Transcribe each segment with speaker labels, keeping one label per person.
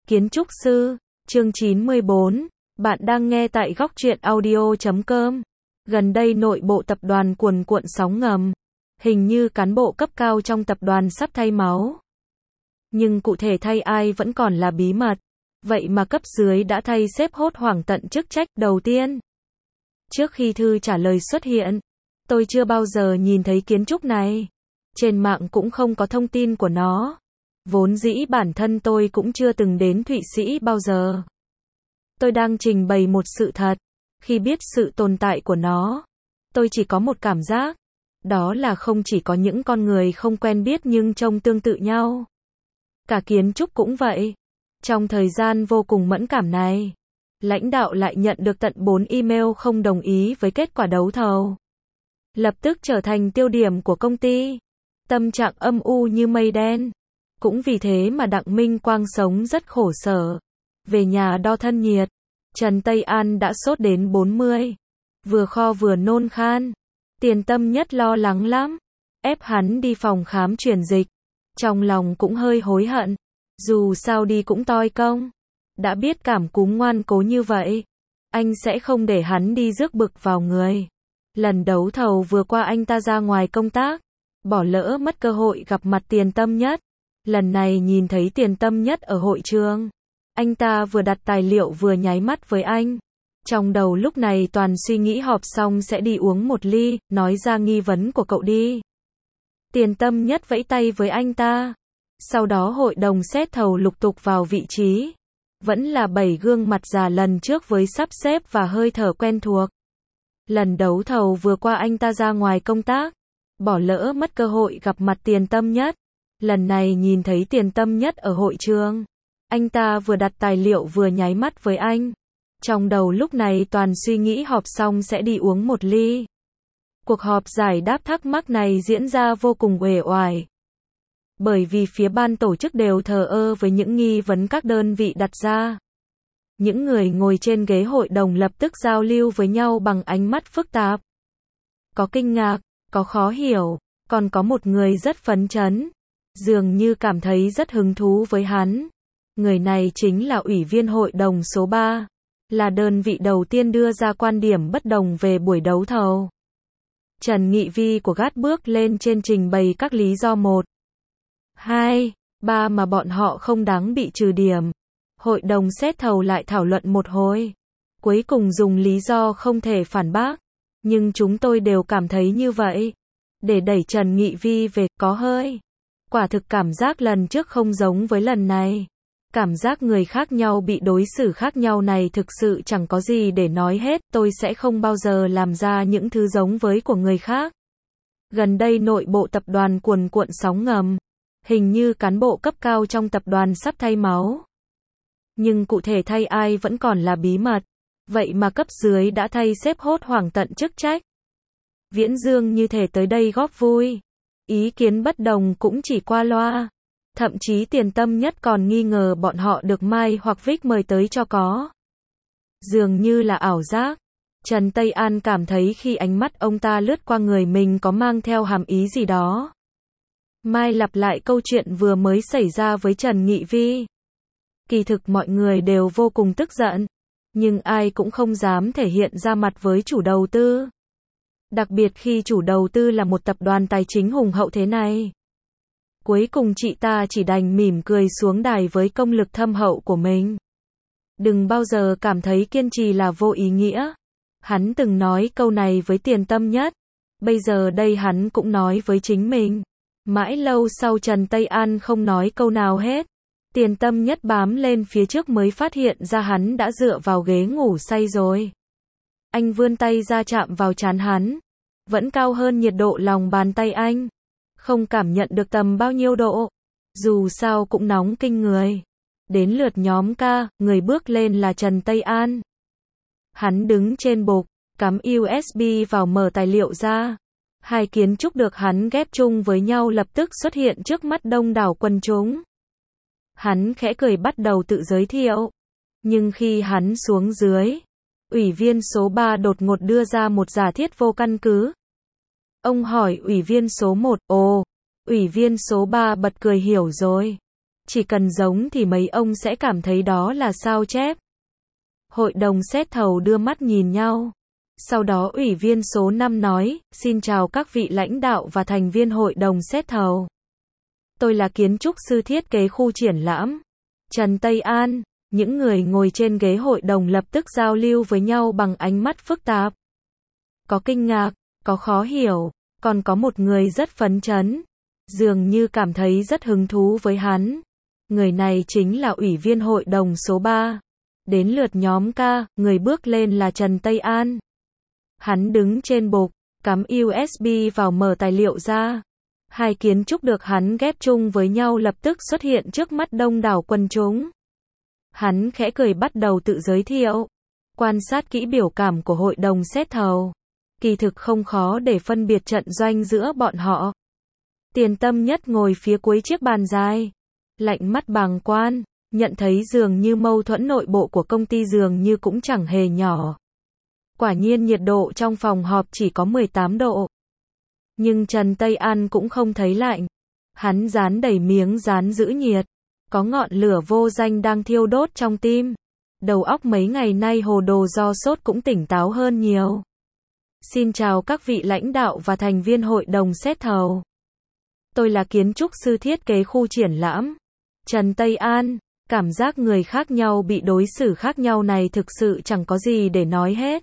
Speaker 1: Kiến trúc sư, chương 94, bạn đang nghe tại góc truyện audio.com. Gần đây nội bộ tập đoàn cuồn cuộn sóng ngầm. Hình như cán bộ cấp cao trong tập đoàn sắp thay máu. Nhưng cụ thể thay ai vẫn còn là bí mật. Vậy mà cấp dưới đã thay sếp hốt hoảng tận chức trách đầu tiên. Trước khi thư trả lời xuất hiện, tôi chưa bao giờ nhìn thấy kiến trúc này. Trên mạng cũng không có thông tin của nó. Vốn dĩ bản thân tôi cũng chưa từng đến Thụy Sĩ bao giờ. Tôi đang trình bày một sự thật. Khi biết sự tồn tại của nó, tôi chỉ có một cảm giác. Đó là không chỉ có những con người không quen biết nhưng trông tương tự nhau. Cả kiến trúc cũng vậy. Trong thời gian vô cùng mẫn cảm này, lãnh đạo lại nhận được tận 4 email không đồng ý với kết quả đấu thầu. Lập tức trở thành tiêu điểm của công ty. Tâm trạng âm u như mây đen. Cũng vì thế mà Đặng Minh Quang sống rất khổ sở. Về nhà đo thân nhiệt, Trần Tây An đã sốt đến 40. Vừa kho vừa nôn khan. Tiền Tâm Nhất lo lắng lắm. Ép hắn đi phòng khám truyền dịch. Trong lòng cũng hơi hối hận. Dù sao đi cũng toi công. Đã biết cảm cúm ngoan cố như vậy, anh sẽ không để hắn đi rước bực vào người. Lần đấu thầu vừa qua anh ta ra ngoài công tác. Bỏ lỡ mất cơ hội gặp mặt Tiền Tâm Nhất. Lần này nhìn thấy Tiền Tâm Nhất ở hội trường. Anh ta vừa đặt tài liệu vừa nháy mắt với anh. Trong đầu lúc này toàn suy nghĩ họp xong sẽ đi uống một ly, nói ra nghi vấn của cậu đi. Tiền Tâm Nhất vẫy tay với anh ta. Sau đó hội đồng xét thầu lục tục vào vị trí. Vẫn là 7 gương mặt già lần trước với sắp xếp và hơi thở quen thuộc. Lần đấu thầu vừa qua anh ta ra ngoài công tác. Bỏ lỡ mất cơ hội gặp mặt Tiền Tâm Nhất. Lần này nhìn thấy Tiền Tâm Nhất ở hội trường. Anh ta vừa đặt tài liệu vừa nháy mắt với anh. Trong đầu lúc này toàn suy nghĩ họp xong sẽ đi uống một ly. Cuộc họp giải đáp thắc mắc này diễn ra vô cùng uể oải. Bởi vì phía ban tổ chức đều thờ ơ với những nghi vấn các đơn vị đặt ra. Những người ngồi trên ghế hội đồng lập tức giao lưu với nhau bằng ánh mắt phức tạp. Có kinh ngạc, có khó hiểu, còn có một người rất phấn chấn. Dường như cảm thấy rất hứng thú với hắn. Người này chính là Ủy viên hội đồng số 3. Là đơn vị đầu tiên đưa ra quan điểm bất đồng về buổi đấu thầu. Trần Nghị Vi của GAT bước lên trên trình bày các lý do 1, 2, 3 mà bọn họ không đáng bị trừ điểm. Hội đồng xét thầu lại thảo luận một hồi. Cuối cùng dùng lý do không thể phản bác. Nhưng chúng tôi đều cảm thấy như vậy. Để đẩy Trần Nghị Vi về, có hơi. Quả thực cảm giác lần trước không giống với lần này. Cảm giác người khác nhau bị đối xử khác nhau này thực sự chẳng có gì để nói hết. Tôi sẽ không bao giờ làm ra những thứ giống với của người khác. Gần đây nội bộ tập đoàn cuồn cuộn sóng ngầm. Hình như cán bộ cấp cao trong tập đoàn sắp thay máu. Nhưng cụ thể thay ai vẫn còn là bí mật. Vậy mà cấp dưới đã thay sếp hốt hoảng tận chức trách. Viễn Dương như thể tới đây góp vui. Ý kiến bất đồng cũng chỉ qua loa. Thậm chí Tiền Tâm Nhất còn nghi ngờ bọn họ được Mai hoặc Vic mời tới cho có. Dường như là ảo giác. Trần Tây An cảm thấy khi ánh mắt ông ta lướt qua người mình có mang theo hàm ý gì đó. Mai lặp lại câu chuyện vừa mới xảy ra với Trần Nghị Vi. Kỳ thực mọi người đều vô cùng tức giận. Nhưng ai cũng không dám thể hiện ra mặt với chủ đầu tư. Đặc biệt khi chủ đầu tư là một tập đoàn tài chính hùng hậu thế này. Cuối cùng chị ta chỉ đành mỉm cười xuống đài với công lực thâm hậu của mình. Đừng bao giờ cảm thấy kiên trì là vô ý nghĩa. Hắn từng nói câu này với Tiền Tâm Nhất. Bây giờ đây hắn cũng nói với chính mình. Mãi lâu sau Trần Tây An không nói câu nào hết. Tiền Tâm Nhất bám lên phía trước mới phát hiện ra hắn đã dựa vào ghế ngủ say rồi. Anh vươn tay ra chạm vào trán hắn. Vẫn cao hơn nhiệt độ lòng bàn tay anh. Không cảm nhận được tầm bao nhiêu độ. Dù sao cũng nóng kinh người. Đến lượt nhóm ca, người bước lên là Trần Tây An. Hắn đứng trên bục, cắm USB vào mở tài liệu ra. Hai kiến trúc được hắn ghép chung với nhau lập tức xuất hiện trước mắt đông đảo quần chúng. Hắn khẽ cười bắt đầu tự giới thiệu. Nhưng khi hắn xuống dưới, Ủy viên số 3 đột ngột đưa ra một giả thiết vô căn cứ. Ông hỏi Ủy viên số 1, ồ, Ủy viên số 3 bật cười hiểu rồi. Chỉ cần giống thì mấy ông sẽ cảm thấy đó là sao chép. Hội đồng xét thầu đưa mắt nhìn nhau. Sau đó ủy viên số 5 nói, xin chào các vị lãnh đạo và thành viên hội đồng xét thầu. Tôi là kiến trúc sư thiết kế khu triển lãm, Trần Tây An. Những người ngồi trên ghế hội đồng lập tức giao lưu với nhau bằng ánh mắt phức tạp. Có kinh ngạc, có khó hiểu, còn có một người rất phấn chấn. Dường như cảm thấy rất hứng thú với hắn. Người này chính là ủy viên hội đồng số 3. Đến lượt nhóm K, người bước lên là Trần Tây An. Hắn đứng trên bục, cắm USB vào mở tài liệu ra. Hai kiến trúc được hắn ghép chung với nhau lập tức xuất hiện trước mắt đông đảo quần chúng. Hắn khẽ cười bắt đầu tự giới thiệu. Quan sát kỹ biểu cảm của hội đồng xét thầu. Kỳ thực không khó để phân biệt trận doanh giữa bọn họ. Tiền Tâm Nhất ngồi phía cuối chiếc bàn dài. Lạnh mắt bàng quan, nhận thấy dường như mâu thuẫn nội bộ của công ty dường như cũng chẳng hề nhỏ. Quả nhiên nhiệt độ trong phòng họp chỉ có 18 độ. Nhưng Trần Tây An cũng không thấy lạnh. Hắn dán đầy miếng dán giữ nhiệt. Có ngọn lửa vô danh đang thiêu đốt trong tim. Đầu óc mấy ngày nay hồ đồ do sốt cũng tỉnh táo hơn nhiều. Xin chào các vị lãnh đạo và thành viên hội đồng xét thầu. Tôi là kiến trúc sư thiết kế khu triển lãm, Trần Tây An. Cảm giác người khác nhau bị đối xử khác nhau này thực sự chẳng có gì để nói hết.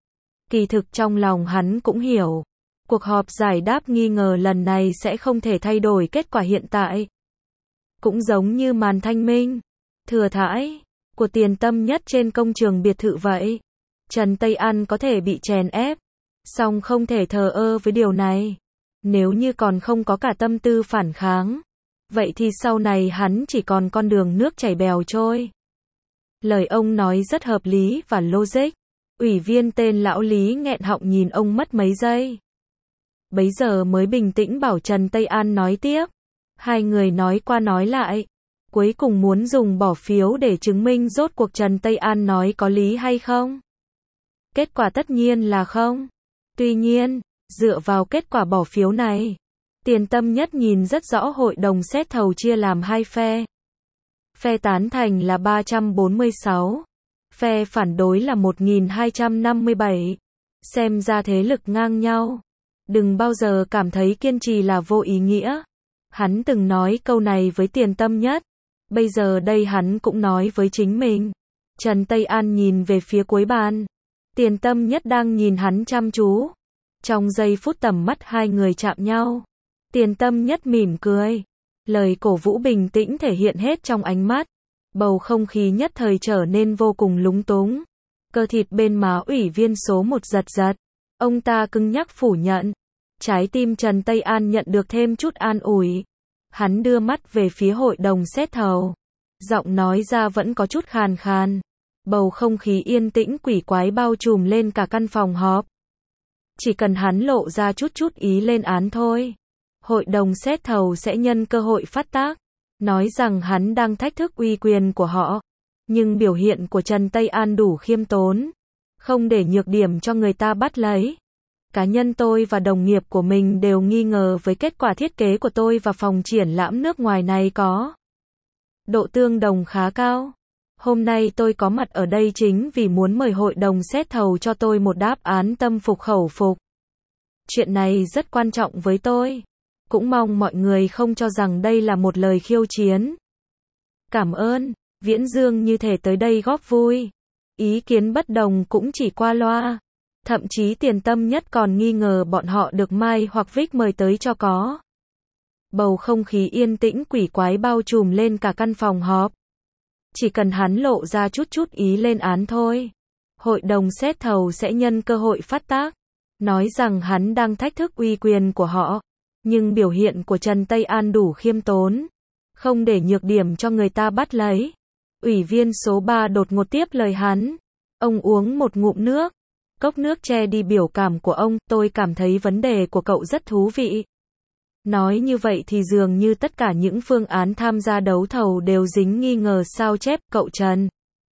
Speaker 1: Kỳ thực trong lòng hắn cũng hiểu. Cuộc họp giải đáp nghi ngờ lần này sẽ không thể thay đổi kết quả hiện tại. Cũng giống như màn thanh minh, thừa thãi, của Tiền Tâm Nhất trên công trường biệt thự vậy. Trần Tây An có thể bị chèn ép, song không thể thờ ơ với điều này. Nếu như còn không có cả tâm tư phản kháng, vậy thì sau này hắn chỉ còn con đường nước chảy bèo trôi. Lời ông nói rất hợp lý và logic. Ủy viên tên lão Lý nghẹn họng nhìn ông mất mấy giây. Bấy giờ mới bình tĩnh bảo Trần Tây An nói tiếp. Hai người nói qua nói lại. Cuối cùng muốn dùng bỏ phiếu để chứng minh rốt cuộc Trần Tây An nói có lý hay không. Kết quả tất nhiên là không. Tuy nhiên, dựa vào kết quả bỏ phiếu này, Tiền Tâm Nhất nhìn rất rõ hội đồng xét thầu chia làm hai phe. Phe tán thành là 346. Phe phản đối là 1257. Xem ra thế lực ngang nhau. Đừng bao giờ cảm thấy kiên trì là vô ý nghĩa. Hắn từng nói câu này với Tiền Tâm Nhất. Bây giờ đây hắn cũng nói với chính mình. Trần Tây An nhìn về phía cuối bàn. Tiền Tâm Nhất đang nhìn hắn chăm chú. Trong giây phút tầm mắt hai người chạm nhau, Tiền Tâm Nhất mỉm cười. Lời cổ vũ bình tĩnh thể hiện hết trong ánh mắt. Bầu không khí nhất thời trở nên vô cùng lúng túng. Cơ thịt bên má ủy viên số 1 giật giật. Ông ta cứng nhắc phủ nhận. Trái tim Trần Tây An nhận được thêm chút an ủi. Hắn đưa mắt về phía hội đồng xét thầu. Giọng nói ra vẫn có chút khàn khàn. Bầu không khí yên tĩnh quỷ quái bao trùm lên cả căn phòng họp. Chỉ cần hắn lộ ra chút ý lên án thôi, hội đồng xét thầu sẽ nhân cơ hội phát tác, nói rằng hắn đang thách thức uy quyền của họ. Nhưng biểu hiện của Trần Tây An đủ khiêm tốn, không để nhược điểm cho người ta bắt lấy. Cá nhân tôi và đồng nghiệp của mình đều nghi ngờ với kết quả thiết kế của tôi và phòng triển lãm nước ngoài này có độ tương đồng khá cao. Hôm nay tôi có mặt ở đây chính vì muốn mời hội đồng xét thầu cho tôi một đáp án tâm phục khẩu phục. Chuyện này rất quan trọng với tôi. Cũng mong mọi người không cho rằng đây là một lời khiêu chiến. Cảm ơn. Viễn Dương như thể tới đây góp vui. Ý kiến bất đồng cũng chỉ qua loa. Thậm chí Tiền Tâm Nhất còn nghi ngờ bọn họ được Mai hoặc Vic mời tới cho có. Bầu không khí yên tĩnh quỷ quái bao trùm lên cả căn phòng họp. Chỉ cần hắn lộ ra chút ý lên án thôi, hội đồng xét thầu sẽ nhân cơ hội phát tác, nói rằng hắn đang thách thức uy quyền của họ. Nhưng biểu hiện của Trần Tây An đủ khiêm tốn, không để nhược điểm cho người ta bắt lấy. Ủy viên số 3 đột ngột tiếp lời hắn. Ông uống một ngụm nước. Cốc nước che đi biểu cảm của ông. Tôi cảm thấy vấn đề của cậu rất thú vị. Nói như vậy thì dường như tất cả những phương án tham gia đấu thầu đều dính nghi ngờ sao chép. Cậu Trần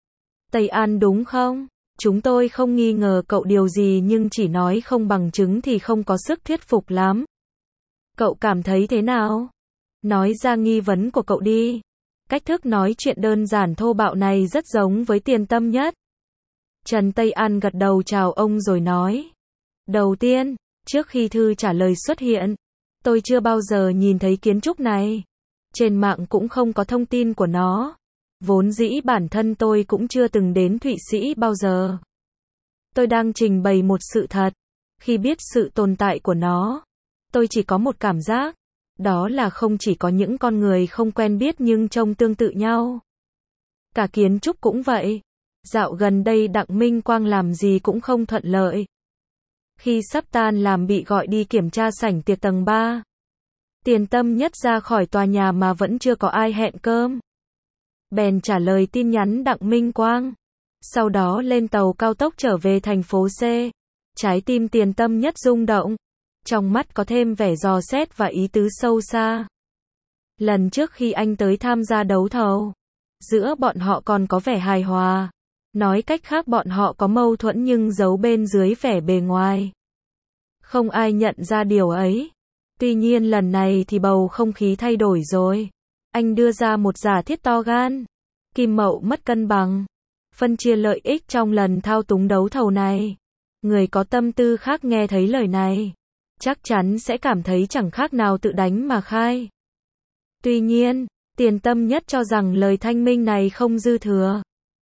Speaker 1: Tây An đúng không? Chúng tôi không nghi ngờ cậu điều gì nhưng chỉ nói không bằng chứng thì không có sức thuyết phục lắm. Cậu cảm thấy thế nào? Nói ra nghi vấn của cậu đi. Cách thức nói chuyện đơn giản thô bạo này rất giống với Tiền Tâm Nhất. Trần Tây An gật đầu chào ông rồi nói. Đầu tiên, trước khi thư trả lời xuất hiện, tôi chưa bao giờ nhìn thấy kiến trúc này. Trên mạng cũng không có thông tin của nó. Vốn dĩ bản thân tôi cũng chưa từng đến Thụy Sĩ bao giờ. Tôi đang trình bày một sự thật. Khi biết sự tồn tại của nó, tôi chỉ có một cảm giác. Đó là không chỉ có những con người không quen biết nhưng trông tương tự nhau. Cả kiến trúc cũng vậy. Dạo gần đây Đặng Minh Quang làm gì cũng không thuận lợi. Khi sắp tan làm bị gọi đi kiểm tra sảnh tiệc tầng 3. Tiền Tâm Nhất ra khỏi tòa nhà mà vẫn chưa có ai hẹn cơm. Bèn trả lời tin nhắn Đặng Minh Quang. Sau đó lên tàu cao tốc trở về thành phố C. Trái tim Tiền Tâm Nhất rung động. Trong mắt có thêm vẻ dò xét và ý tứ sâu xa. Lần trước khi anh tới tham gia đấu thầu, giữa bọn họ còn có vẻ hài hòa. Nói cách khác bọn họ có mâu thuẫn nhưng giấu bên dưới vẻ bề ngoài. Không ai nhận ra điều ấy. Tuy nhiên lần này thì bầu không khí thay đổi rồi. Anh đưa ra một giả thiết to gan. Kim Mậu mất cân bằng. Phân chia lợi ích trong lần thao túng đấu thầu này. Người có tâm tư khác nghe thấy lời này, chắc chắn sẽ cảm thấy chẳng khác nào tự đánh mà khai. Tuy nhiên, Tiền Tâm Nhất cho rằng lời thanh minh này không dư thừa.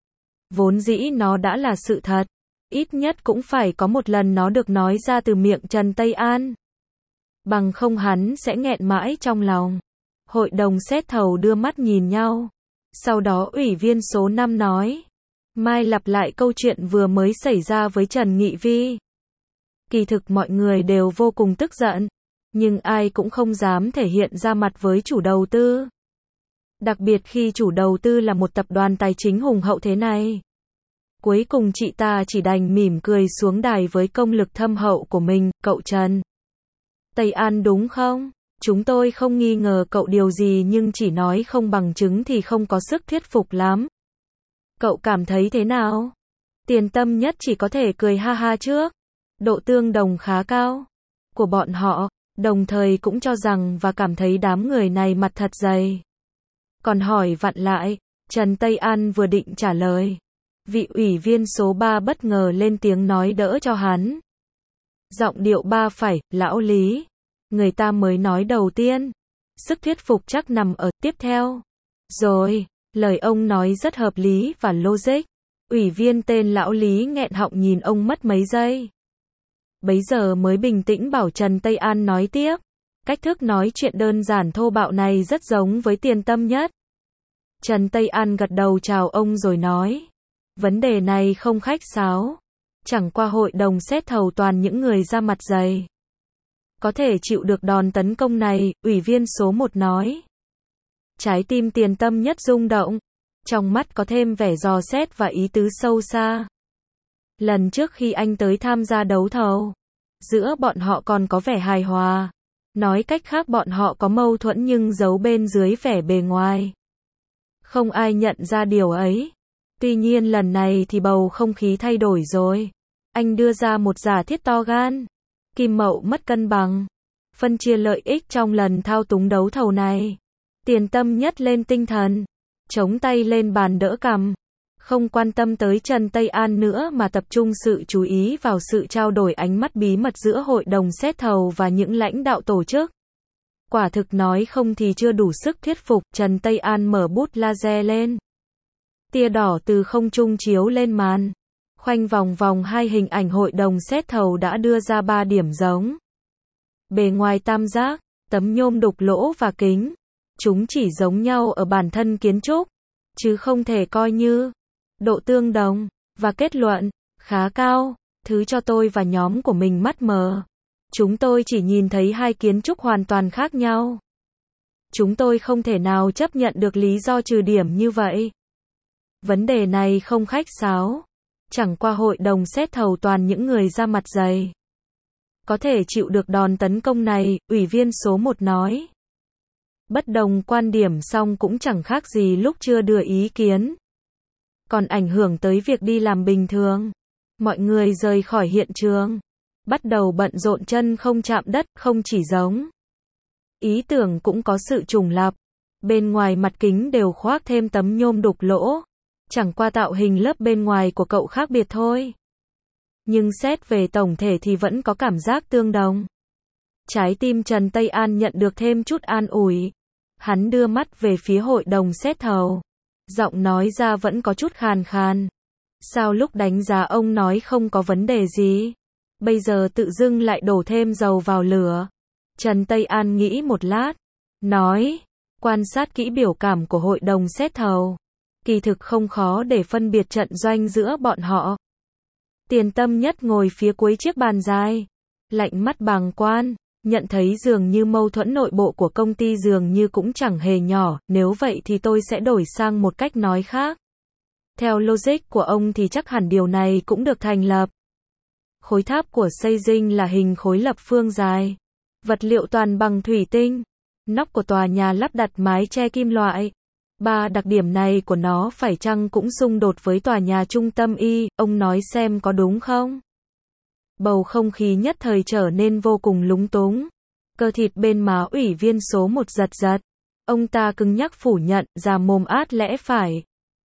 Speaker 1: Vốn dĩ nó đã là sự thật. Ít nhất cũng phải có một lần nó được nói ra từ miệng Trần Tây An. Bằng không hắn sẽ nghẹn mãi trong lòng. Hội đồng xét thầu đưa mắt nhìn nhau. Sau đó ủy viên số 5 nói. Mai lặp lại câu chuyện vừa mới xảy ra với Trần Nghị Vi. Kỳ thực mọi người đều vô cùng tức giận. Nhưng ai cũng không dám thể hiện ra mặt với chủ đầu tư. Đặc biệt khi chủ đầu tư là một tập đoàn tài chính hùng hậu thế này. Cuối cùng chị ta chỉ đành mỉm cười xuống đài với công lực thâm hậu của mình. Cậu Trần Tây An đúng không? Chúng tôi không nghi ngờ cậu điều gì nhưng chỉ nói không bằng chứng thì không có sức thuyết phục lắm. Cậu cảm thấy thế nào? Tiền Tâm Nhất chỉ có thể cười ha ha trước. Độ tương đồng khá cao của bọn họ, đồng thời cũng cho rằng và cảm thấy đám người này mặt thật dày. Còn hỏi vặn lại, Trần Tây An vừa định trả lời. Vị ủy viên số 3 bất ngờ lên tiếng nói đỡ cho hắn. Giọng điệu ba phải, lão Lý. Người ta mới nói đầu tiên. Sức thuyết phục chắc nằm ở tiếp theo. Rồi, lời ông nói rất hợp lý và logic. Ủy viên tên lão Lý nghẹn họng nhìn ông mất mấy giây. Bấy giờ mới bình tĩnh bảo Trần Tây An nói tiếp. Cách thức nói chuyện đơn giản thô bạo này rất giống với Tiền Tâm Nhất. Trần Tây An gật đầu chào ông rồi nói. Vấn đề này không khách sáo. Chẳng qua hội đồng xét thầu toàn những người ra mặt dày. Có thể chịu được đòn tấn công này, ủy viên số 1 nói. Trái tim Tiền Tâm Nhất rung động. Trong mắt có thêm vẻ dò xét và ý tứ sâu xa. Lần trước khi anh tới tham gia đấu thầu, giữa bọn họ còn có vẻ hài hòa. Nói cách khác bọn họ có mâu thuẫn nhưng giấu bên dưới vẻ bề ngoài. Không ai nhận ra điều ấy. Tuy nhiên lần này thì bầu không khí thay đổi rồi. Anh đưa ra một giả thiết to gan. Kim Mậu mất cân bằng. Phân chia lợi ích trong lần thao túng đấu thầu này. Tiền Tâm Nhất lên tinh thần. Chống tay lên bàn đỡ cằm. Không quan tâm tới Trần Tây An nữa mà tập trung sự chú ý vào sự trao đổi ánh mắt bí mật giữa hội đồng xét thầu và những lãnh đạo tổ chức. Quả thực nói không thì chưa đủ sức thuyết phục. Trần Tây An mở bút laser lên. Tia đỏ từ không trung chiếu lên màn. Khoanh vòng vòng hai hình ảnh hội đồng xét thầu đã đưa ra 3 điểm giống. Bề ngoài tam giác, tấm nhôm đục lỗ và kính. Chúng chỉ giống nhau ở bản thân kiến trúc, chứ không thể coi như độ tương đồng, và kết luận khá cao, thứ cho tôi và nhóm của mình mắt mờ. Chúng tôi chỉ nhìn thấy hai kiến trúc hoàn toàn khác nhau. Chúng tôi không thể nào chấp nhận được lý do trừ điểm như vậy. Vấn đề này không khách sáo. Chẳng qua hội đồng xét thầu toàn những người ra mặt dày. Có thể chịu được đòn tấn công này, ủy viên số 1 nói. Bất đồng quan điểm xong cũng chẳng khác gì lúc chưa đưa ý kiến. Còn ảnh hưởng tới việc đi làm bình thường. Mọi người rời khỏi hiện trường. Bắt đầu bận rộn chân không chạm đất, không chỉ giống. Ý tưởng cũng có sự trùng lặp. Bên ngoài mặt kính đều khoác thêm tấm nhôm đục lỗ. Chẳng qua tạo hình lớp bên ngoài của cậu khác biệt thôi. Nhưng xét về tổng thể thì vẫn có cảm giác tương đồng. Trái tim Trần Tây An nhận được thêm chút an ủi. Hắn đưa mắt về phía hội đồng xét thầu. Giọng nói ra vẫn có chút khàn khàn. Sao lúc đánh giá ông nói không có vấn đề gì? Bây giờ tự dưng lại đổ thêm dầu vào lửa. Trần Tây An nghĩ một lát. Nói, quan sát kỹ biểu cảm của hội đồng xét thầu. Kỳ thực không khó để phân biệt trận doanh giữa bọn họ. Tiền Tâm Nhất ngồi phía cuối chiếc bàn dài. Lạnh mắt bàng quan. Nhận thấy dường như mâu thuẫn nội bộ của công ty dường như cũng chẳng hề nhỏ, nếu vậy thì tôi sẽ đổi sang một cách nói khác. Theo logic của ông thì chắc hẳn điều này cũng được thành lập. Khối tháp của xây dinh là hình khối lập phương dài. Vật liệu toàn bằng thủy tinh. Nóc của tòa nhà lắp đặt mái che kim loại. Ba đặc điểm này của nó phải chăng cũng xung đột với tòa nhà trung tâm Y, ông nói xem có đúng không? Bầu không khí nhất thời trở nên vô cùng lúng túng. Cơ thịt bên má ủy viên số 1 giật giật. Ông ta cứng nhắc phủ nhận, già mồm át lẽ phải.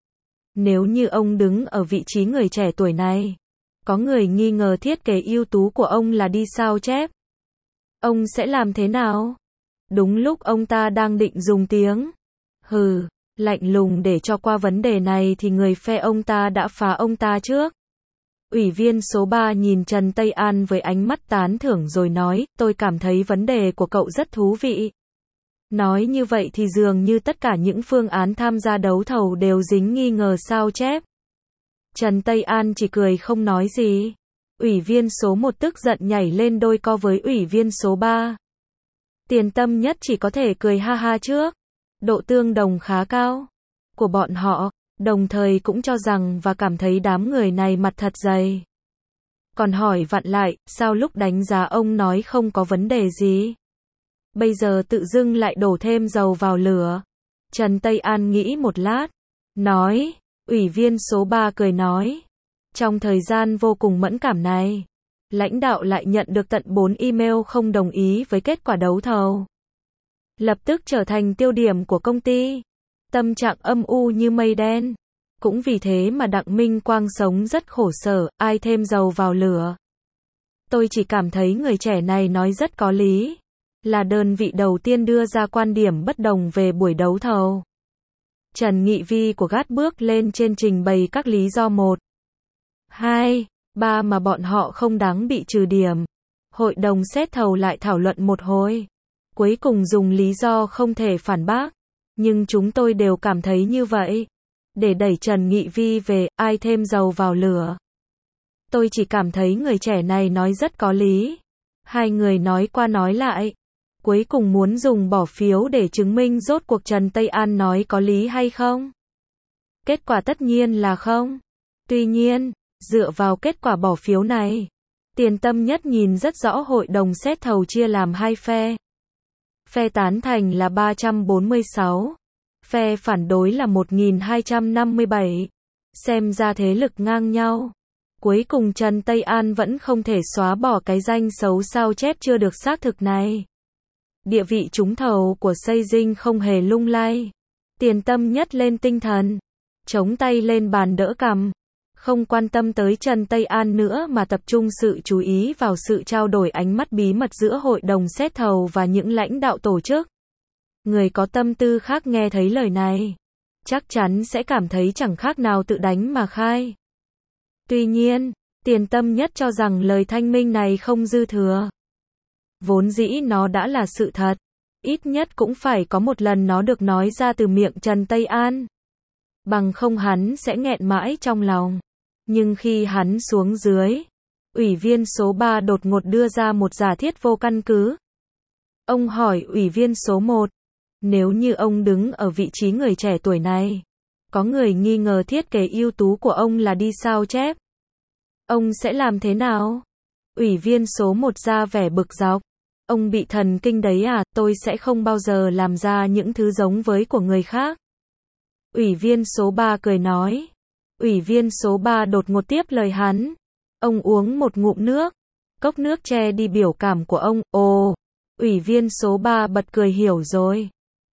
Speaker 1: Nếu như ông đứng ở vị trí người trẻ tuổi này, có người nghi ngờ thiết kế ưu tú của ông là đi sao chép, ông sẽ làm thế nào? Đúng lúc ông ta đang định dùng tiếng hừ, lạnh lùng để cho qua vấn đề này thì người phe ông ta đã phá ông ta trước. Ủy viên số 3 nhìn Trần Tây An với ánh mắt tán thưởng rồi nói, tôi cảm thấy vấn đề của cậu rất thú vị. Nói như vậy thì dường như tất cả những phương án tham gia đấu thầu đều dính nghi ngờ sao chép. Trần Tây An chỉ cười không nói gì. Ủy viên số 1 tức giận nhảy lên đôi co với ủy viên số 3. Tiền Tâm Nhất chỉ có thể cười ha ha trước. Độ tương đồng khá cao của bọn họ, đồng thời cũng cho rằng và cảm thấy đám người này mặt thật dày. Còn hỏi vặn lại, sao lúc đánh giá ông nói không có vấn đề gì? Bây giờ tự dưng lại đổ thêm dầu vào lửa. Trần Tây An nghĩ một lát. Nói, ủy viên số 3 cười nói. Trong thời gian vô cùng mẫn cảm này, lãnh đạo lại nhận được tận 4 email không đồng ý với kết quả đấu thầu. Lập tức trở thành tiêu điểm của công ty. Tâm trạng âm u như mây đen. Cũng vì thế mà Đặng Minh Quang sống rất khổ sở, ai thêm dầu vào lửa. Tôi chỉ cảm thấy người trẻ này nói rất có lý. Là đơn vị đầu tiên đưa ra quan điểm bất đồng về buổi đấu thầu. Trần Nghị Vi của GAT bước lên trên trình bày các lý do 1, 2, 3 mà bọn họ không đáng bị trừ điểm. Hội đồng xét thầu lại thảo luận một hồi. Cuối cùng dùng lý do không thể phản bác. Nhưng chúng tôi đều cảm thấy như vậy. Để đẩy Trần Nghị Vi về, ai thêm dầu vào lửa. Tôi chỉ cảm thấy người trẻ này nói rất có lý. Hai người nói qua nói lại. Cuối cùng muốn dùng bỏ phiếu để chứng minh rốt cuộc Trần Tây An nói có lý hay không. Kết quả tất nhiên là không. Tuy nhiên, dựa vào kết quả bỏ phiếu này, Tiền Tâm Nhất nhìn rất rõ hội đồng xét thầu chia làm hai phe. Phe tán thành là 346. Phe phản đối là 1257. Xem ra thế lực ngang nhau. Cuối cùng Trần Tây An vẫn không thể xóa bỏ cái danh xấu sao chép chưa được xác thực này. Địa vị trúng thầu của xây dinh không hề lung lay. Tiền Tâm Nhất lên tinh thần. Chống tay lên bàn đỡ cằm. Không quan tâm tới Trần Tây An nữa mà tập trung sự chú ý vào sự trao đổi ánh mắt bí mật giữa hội đồng xét thầu và những lãnh đạo tổ chức. Người có tâm tư khác nghe thấy lời này, chắc chắn sẽ cảm thấy chẳng khác nào tự đánh mà khai. Tuy nhiên, Tiền Tâm Nhất cho rằng lời thanh minh này không dư thừa. Vốn dĩ nó đã là sự thật. Ít nhất cũng phải có một lần nó được nói ra từ miệng Trần Tây An. Bằng không hắn sẽ nghẹn mãi trong lòng. Nhưng khi hắn xuống dưới, ủy viên số 3 đột ngột đưa ra một giả thiết vô căn cứ. Ông hỏi ủy viên số 1, nếu như ông đứng ở vị trí người trẻ tuổi này, có người nghi ngờ thiết kế ưu tú của ông là đi sao chép, ông sẽ làm thế nào? Ủy viên số 1 ra vẻ bực dọc. Ông bị thần kinh đấy à, tôi sẽ không bao giờ làm ra những thứ giống với của người khác. Ủy viên số 3 cười nói. Ủy viên số 3 đột ngột tiếp lời hắn. Ông uống một ngụm nước. Cốc nước che đi biểu cảm của ông. Ồ, ủy viên số 3 bật cười hiểu rồi.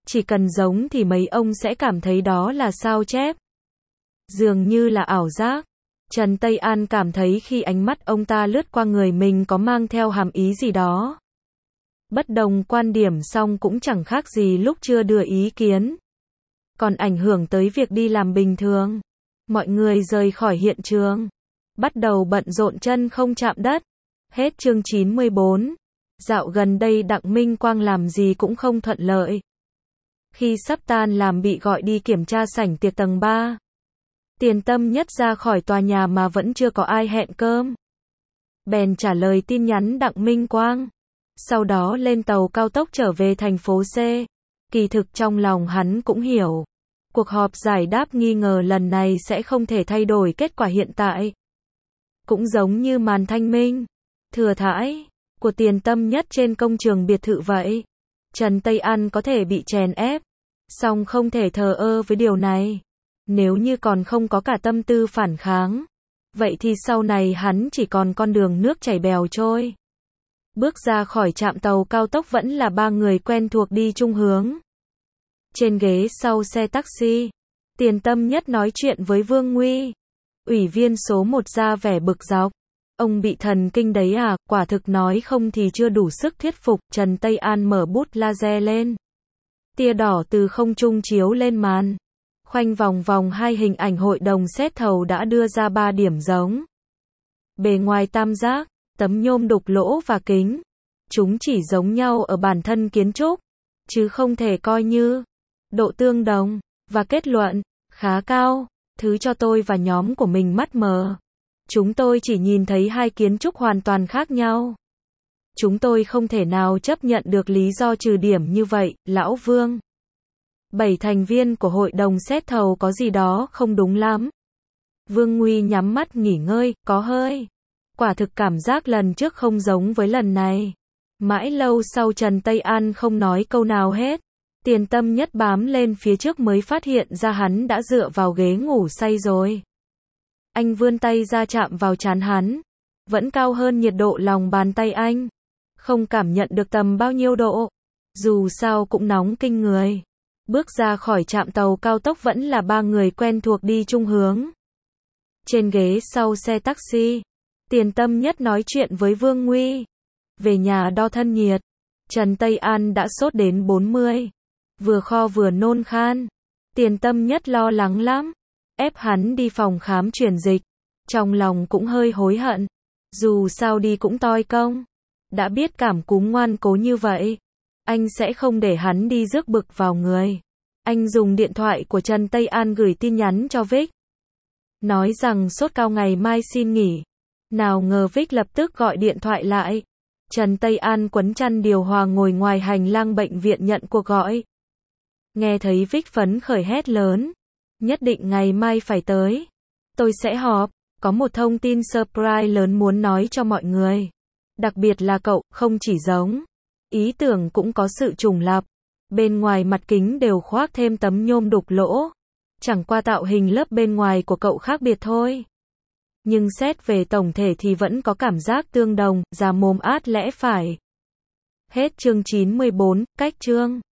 Speaker 1: Chỉ cần giống thì mấy ông sẽ cảm thấy đó là sao chép. Dường như là ảo giác. Trần Tây An cảm thấy khi ánh mắt ông ta lướt qua người mình có mang theo hàm ý gì đó. Bất đồng quan điểm xong cũng chẳng khác gì lúc chưa đưa ý kiến. Còn ảnh hưởng tới việc đi làm bình thường. Mọi người rời khỏi hiện trường. Bắt đầu bận rộn chân không chạm đất. Hết chương 94. Dạo gần đây Đặng Minh Quang làm gì cũng không thuận lợi. Khi sắp tan làm bị gọi đi kiểm tra sảnh tiệc tầng 3. Tiền Tâm Nhất ra khỏi tòa nhà mà vẫn chưa có ai hẹn cơm. Bèn trả lời tin nhắn Đặng Minh Quang. Sau đó lên tàu cao tốc trở về thành phố C. Kỳ thực trong lòng hắn cũng hiểu. Cuộc họp giải đáp nghi ngờ lần này sẽ không thể thay đổi kết quả hiện tại. Cũng giống như màn thanh minh, thừa thãi, của Tiền Tâm Nhất trên công trường biệt thự vậy. Trần Tây An có thể bị chèn ép, song không thể thờ ơ với điều này. Nếu như còn không có cả tâm tư phản kháng, vậy thì sau này hắn chỉ còn con đường nước chảy bèo trôi. Bước ra khỏi trạm tàu cao tốc vẫn là ba người quen thuộc đi chung hướng. Trên ghế sau xe taxi, Tiền Tâm Nhất nói chuyện với Vương Nguy. Ủy viên số 1 ra vẻ bực dọc. Ông bị thần kinh đấy à, quả thực nói không thì chưa đủ sức thuyết phục. Trần Tây An mở bút laser lên. Tia đỏ từ không trung chiếu lên màn. Khoanh vòng vòng hai hình ảnh hội đồng xét thầu đã đưa ra 3 điểm giống. Bề ngoài tam giác, tấm nhôm đục lỗ và kính. Chúng chỉ giống nhau ở bản thân kiến trúc, chứ không thể coi như độ tương đồng, và kết luận, khá cao, thứ cho tôi và nhóm của mình mắt mờ. Chúng tôi chỉ nhìn thấy hai kiến trúc hoàn toàn khác nhau. Chúng tôi không thể nào chấp nhận được lý do trừ điểm như vậy, Lão Vương. 7 thành viên của hội đồng xét thầu có gì đó không đúng lắm. Vương Nguy nhắm mắt nghỉ ngơi, có hơi. Quả thực cảm giác lần trước không giống với lần này. Mãi lâu sau Trần Tây An không nói câu nào hết. Tiền Tâm Nhất bám lên phía trước mới phát hiện ra hắn đã dựa vào ghế ngủ say rồi. Anh vươn tay ra chạm vào trán hắn. Vẫn cao hơn nhiệt độ lòng bàn tay anh. Không cảm nhận được tầm bao nhiêu độ. Dù sao cũng nóng kinh người. Bước ra khỏi trạm tàu cao tốc vẫn là ba người quen thuộc đi chung hướng. Trên ghế sau xe taxi, Tiền Tâm Nhất nói chuyện với Vương Nguy. Về nhà đo thân nhiệt. Trần Tây An đã sốt đến 40. Vừa kho vừa nôn khan. Tiền Tâm Nhất lo lắng lắm. Ép hắn đi phòng khám truyền dịch. Trong lòng cũng hơi hối hận. Dù sao đi cũng toi công. Đã biết cảm cúm ngoan cố như vậy, anh sẽ không để hắn đi rước bực vào người. Anh dùng điện thoại của Trần Tây An gửi tin nhắn cho Vic. Nói rằng sốt cao ngày mai xin nghỉ. Nào ngờ Vic lập tức gọi điện thoại lại. Trần Tây An quấn chăn điều hòa ngồi ngoài hành lang bệnh viện nhận cuộc gọi. Nghe thấy Vic phấn khởi hét lớn. Nhất định ngày mai phải tới. Tôi sẽ họp. Có một thông tin surprise lớn muốn nói cho mọi người. Đặc biệt là cậu, không chỉ giống. Ý tưởng cũng có sự trùng lặp. Bên ngoài mặt kính đều khoác thêm tấm nhôm đục lỗ. Chẳng qua tạo hình lớp bên ngoài của cậu khác biệt thôi. Nhưng xét về tổng thể thì vẫn có cảm giác tương đồng, già mồm át lẽ phải. Hết chương 94, cách chương.